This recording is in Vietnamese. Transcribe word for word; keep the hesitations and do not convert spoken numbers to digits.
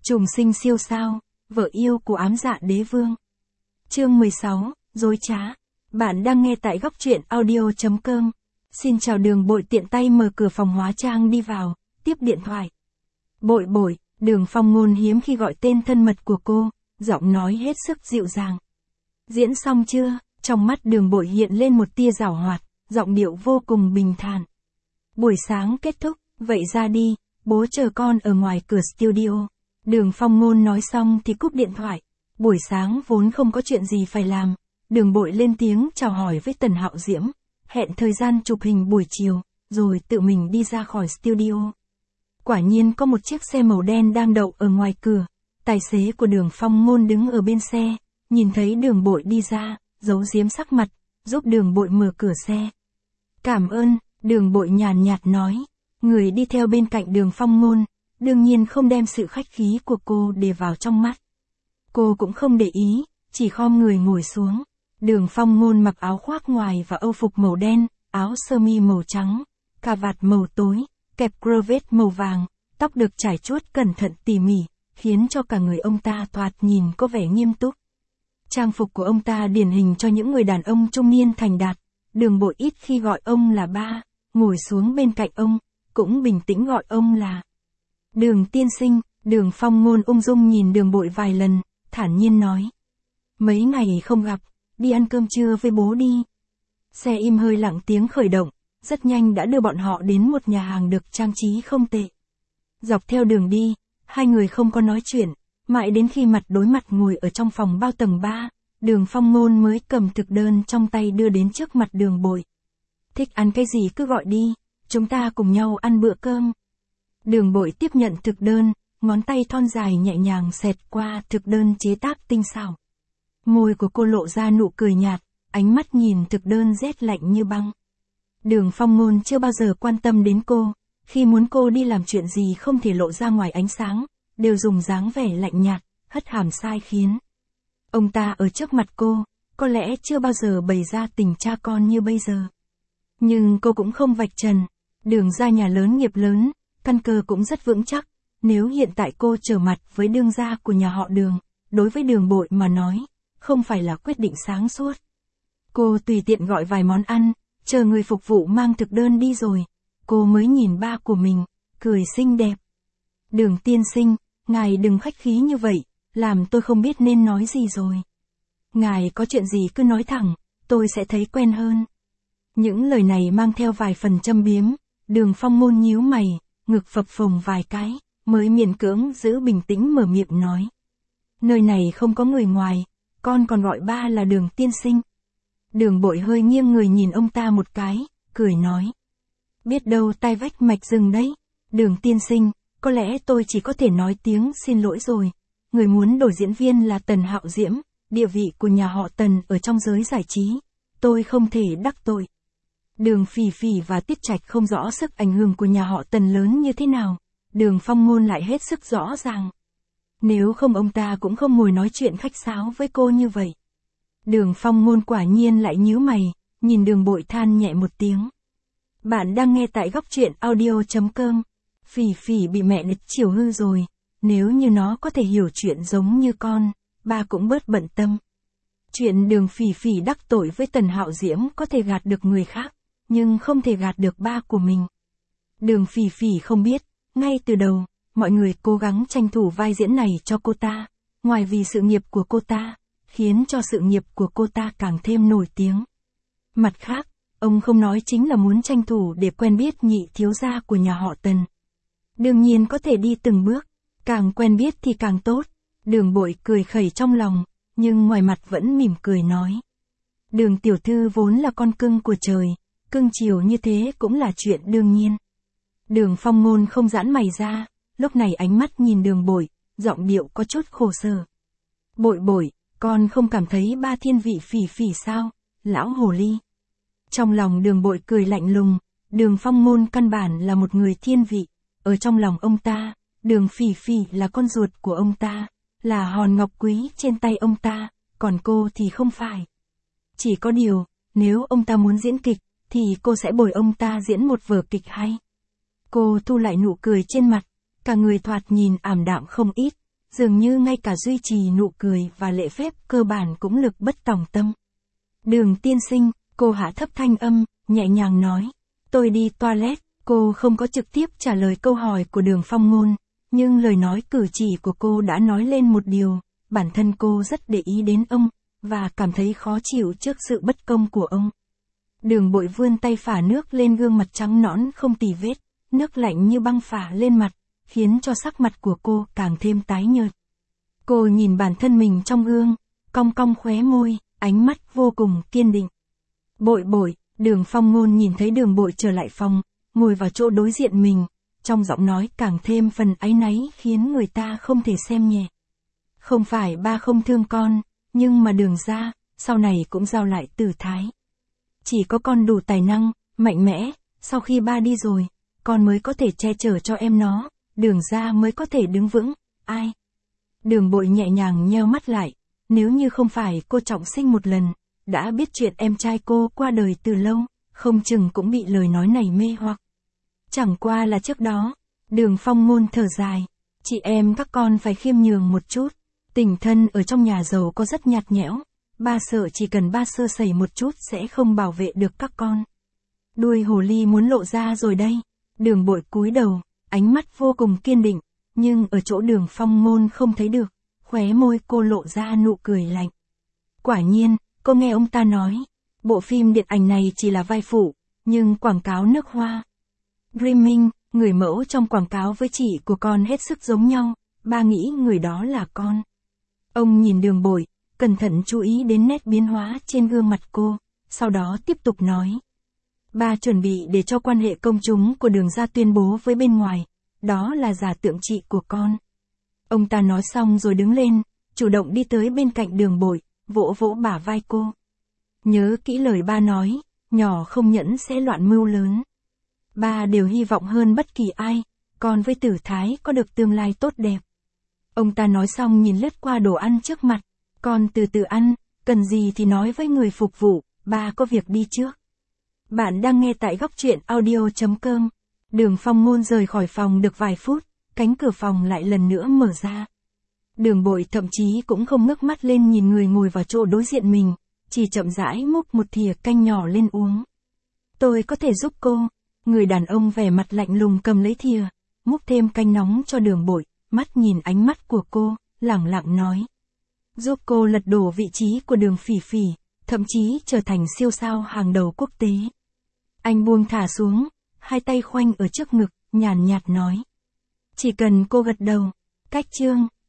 Trùng sinh siêu sao, vợ yêu của ám dạ đế vương. Chương mười sáu, dối trá. Bạn đang nghe tại góc truyện audio.com. Xin chào. Đường Bội tiện tay mở cửa phòng hóa trang đi vào, tiếp điện thoại. Bội bội, Đường Phong Ngôn hiếm khi gọi tên thân mật của cô, giọng nói hết sức dịu dàng. Diễn xong chưa? Trong mắt Đường Bội hiện lên một tia giảo hoạt, giọng điệu vô cùng bình thản. Buổi sáng kết thúc, vậy ra đi, bố chờ con ở ngoài cửa studio. Đường Phong Ngôn nói xong thì cúp điện thoại. Buổi sáng vốn không có chuyện gì phải làm, Đường Bội lên tiếng chào hỏi với Tần Hạo Diễm, hẹn thời gian chụp hình buổi chiều, rồi tự mình đi ra khỏi studio. Quả nhiên có một chiếc xe màu đen đang đậu ở ngoài cửa, tài xế của Đường Phong Ngôn đứng ở bên xe, nhìn thấy Đường Bội đi ra, giấu giếm sắc mặt, giúp Đường Bội mở cửa xe. Cảm ơn, Đường Bội nhàn nhạt nói. Người đi theo bên cạnh Đường Phong Ngôn, đương nhiên không đem sự khách khí của cô để vào trong mắt. Cô cũng không để ý, chỉ khom người ngồi xuống. Đường Phong Ngôn mặc áo khoác ngoài và âu phục màu đen, áo sơ mi màu trắng, cà vạt màu tối, kẹp cravat màu vàng, tóc được trải chuốt cẩn thận tỉ mỉ, khiến cho cả người ông ta thoạt nhìn có vẻ nghiêm túc. Trang phục của ông ta điển hình cho những người đàn ông trung niên thành đạt. Đường Bội ít khi gọi ông là ba, ngồi xuống bên cạnh ông, cũng bình tĩnh gọi ông là Đường tiên sinh. Đường Phong Ngôn ung dung nhìn Đường Bội vài lần, thản nhiên nói. Mấy ngày không gặp, đi ăn cơm trưa với bố đi. Xe im hơi lặng tiếng khởi động, rất nhanh đã đưa bọn họ đến một nhà hàng được trang trí không tệ. Dọc theo đường đi, hai người không có nói chuyện, mãi đến khi mặt đối mặt ngồi ở trong phòng bao tầng ba, Đường Phong Ngôn mới cầm thực đơn trong tay đưa đến trước mặt Đường Bội. Thích ăn cái gì cứ gọi đi, chúng ta cùng nhau ăn bữa cơm. Đường Bội tiếp nhận thực đơn, ngón tay thon dài nhẹ nhàng xẹt qua thực đơn chế tác tinh xảo. Môi của cô lộ ra nụ cười nhạt, ánh mắt nhìn thực đơn rét lạnh như băng. Đường Phong Ngôn chưa bao giờ quan tâm đến cô, khi muốn cô đi làm chuyện gì không thể lộ ra ngoài ánh sáng, đều dùng dáng vẻ lạnh nhạt, hất hàm sai khiến. Ông ta ở trước mặt cô, có lẽ chưa bao giờ bày ra tình cha con như bây giờ. Nhưng cô cũng không vạch trần, Đường gia nhà lớn nghiệp lớn, căn cơ cũng rất vững chắc. Nếu hiện tại cô trở mặt với đương gia của nhà họ Đường, đối với Đường Bội mà nói, không phải là quyết định sáng suốt. Cô tùy tiện gọi vài món ăn, chờ người phục vụ mang thực đơn đi rồi, cô mới nhìn ba của mình, cười xinh đẹp. Đường tiên sinh, ngài đừng khách khí như vậy, làm tôi không biết nên nói gì rồi. Ngài có chuyện gì cứ nói thẳng, tôi sẽ thấy quen hơn. Những lời này mang theo vài phần châm biếm, Đường Phong Ngôn nhíu mày, ngực phập phồng vài cái, mới miễn cưỡng giữ bình tĩnh mở miệng nói. Nơi này không có người ngoài, con còn gọi ba là Đường tiên sinh. Đường Bội hơi nghiêng người nhìn ông ta một cái, cười nói. Biết đâu tai vách mạch rừng đấy. Đường tiên sinh, có lẽ tôi chỉ có thể nói tiếng xin lỗi rồi. Người muốn đổi diễn viên là Tần Hạo Diễm, địa vị của nhà họ Tần ở trong giới giải trí. Tôi không thể đắc tội. Đường Phỉ Phỉ và Tiết Trạch không rõ sức ảnh hưởng của nhà họ Tần lớn như thế nào. Đường Phong Ngôn lại hết sức rõ ràng. Nếu không ông ta cũng không ngồi nói chuyện khách sáo với cô như vậy. Đường Phong Ngôn quả nhiên lại nhíu mày, nhìn Đường Bội than nhẹ một tiếng. Bạn đang nghe tại góc truyện audio.com. Phỉ Phỉ bị mẹ nịch chiều hư rồi, nếu như nó có thể hiểu chuyện giống như con, ba cũng bớt bận tâm. Chuyện Đường Phỉ Phỉ đắc tội với Tần Hạo Diễm có thể gạt được người khác, nhưng không thể gạt được ba của mình. Đường Phỉ Phỉ không biết, ngay từ đầu, mọi người cố gắng tranh thủ vai diễn này cho cô ta, ngoài vì sự nghiệp của cô ta, khiến cho sự nghiệp của cô ta càng thêm nổi tiếng. Mặt khác, ông không nói chính là muốn tranh thủ để quen biết nhị thiếu gia của nhà họ Tần. Đương nhiên có thể đi từng bước, càng quen biết thì càng tốt. Đường Bội cười khẩy trong lòng, nhưng ngoài mặt vẫn mỉm cười nói. Đường tiểu thư vốn là con cưng của trời, cưng chiều như thế cũng là chuyện đương nhiên. Đường Phong Ngôn không giãn mày ra, lúc này ánh mắt nhìn Đường Bội, giọng điệu có chút khổ sở. Bội bội, con không cảm thấy ba thiên vị Phỉ Phỉ sao, lão hồ ly. Trong lòng Đường Bội cười lạnh lùng, Đường Phong Ngôn căn bản là một người thiên vị, ở trong lòng ông ta, Đường Phỉ Phỉ là con ruột của ông ta, là hòn ngọc quý trên tay ông ta, còn cô thì không phải. Chỉ có điều, nếu ông ta muốn diễn kịch, thì cô sẽ bồi ông ta diễn một vở kịch hay. Cô thu lại nụ cười trên mặt, cả người thoạt nhìn ảm đạm không ít, dường như ngay cả duy trì nụ cười và lễ phép cơ bản cũng lực bất tòng tâm. Đường tiên sinh, cô hạ thấp thanh âm, nhẹ nhàng nói. Tôi đi toilet, cô không có trực tiếp trả lời câu hỏi của Đường Phong Ngôn, nhưng lời nói cử chỉ của cô đã nói lên một điều, bản thân cô rất để ý đến ông, và cảm thấy khó chịu trước sự bất công của ông. Đường Bội vươn tay phả nước lên gương mặt trắng nõn không tì vết, nước lạnh như băng phả lên mặt, khiến cho sắc mặt của cô càng thêm tái nhợt. Cô nhìn bản thân mình trong gương, cong cong khóe môi, ánh mắt vô cùng kiên định. Bội bội, Đường Phong Ngôn nhìn thấy Đường Bội trở lại phòng, ngồi vào chỗ đối diện mình, trong giọng nói càng thêm phần áy náy khiến người ta không thể xem nhẹ. Không phải ba không thương con, nhưng mà Đường gia, sau này cũng giao lại Tử Thái. Chỉ có con đủ tài năng, mạnh mẽ, sau khi ba đi rồi, con mới có thể che chở cho em nó, Đường gia mới có thể đứng vững, ai? Đường Bội nhẹ nhàng nheo mắt lại, nếu như không phải cô trọng sinh một lần, đã biết chuyện em trai cô qua đời từ lâu, không chừng cũng bị lời nói này mê hoặc. Chẳng qua là trước đó, Đường Phong Ngôn thở dài, chị em các con phải khiêm nhường một chút, tình thân ở trong nhà giàu có rất nhạt nhẽo, ba sợ chỉ cần ba sơ sẩy một chút sẽ không bảo vệ được các con. Đuôi hồ ly muốn lộ ra rồi đây, Đường Bội cúi đầu, ánh mắt vô cùng kiên định, nhưng ở chỗ Đường Phong Ngôn không thấy được, khóe môi cô lộ ra nụ cười lạnh. Quả nhiên, cô nghe ông ta nói, bộ phim điện ảnh này chỉ là vai phụ, nhưng quảng cáo nước hoa. Dreaming, người mẫu trong quảng cáo với chị của con hết sức giống nhau, ba nghĩ người đó là con. Ông nhìn Đường Bội, cẩn thận chú ý đến nét biến hóa trên gương mặt cô, sau đó tiếp tục nói. Ba chuẩn bị để cho quan hệ công chúng của Đường gia tuyên bố với bên ngoài, đó là giả tượng chị của con. Ông ta nói xong rồi đứng lên, chủ động đi tới bên cạnh Đường Bội, vỗ vỗ bả vai cô. Nhớ kỹ lời ba nói, nhỏ không nhẫn sẽ loạn mưu lớn. Ba đều hy vọng hơn bất kỳ ai, con với Tử Thái có được tương lai tốt đẹp. Ông ta nói xong nhìn lướt qua đồ ăn trước mặt, con từ từ ăn, cần gì thì nói với người phục vụ, ba có việc đi trước. Bạn đang nghe tại góc truyện audio chấm com. Đường Phong Ngôn rời khỏi phòng được vài phút, cánh cửa phòng lại lần nữa mở ra. Đường Bội thậm chí cũng không ngước mắt lên nhìn người ngồi vào chỗ đối diện mình, chỉ chậm rãi múc một thìa canh nhỏ lên uống. Tôi có thể giúp cô. Người đàn ông vẻ mặt lạnh lùng cầm lấy thìa, múc thêm canh nóng cho Đường Bội, mắt nhìn ánh mắt của cô, lẳng lặng nói. Giúp cô lật đổ vị trí của Đường Phỉ Phỉ, thậm chí trở thành siêu sao hàng đầu quốc tế. Anh buông thả xuống, hai tay khoanh ở trước ngực, nhàn nhạt nói. Chỉ cần cô gật đầu, cách chương.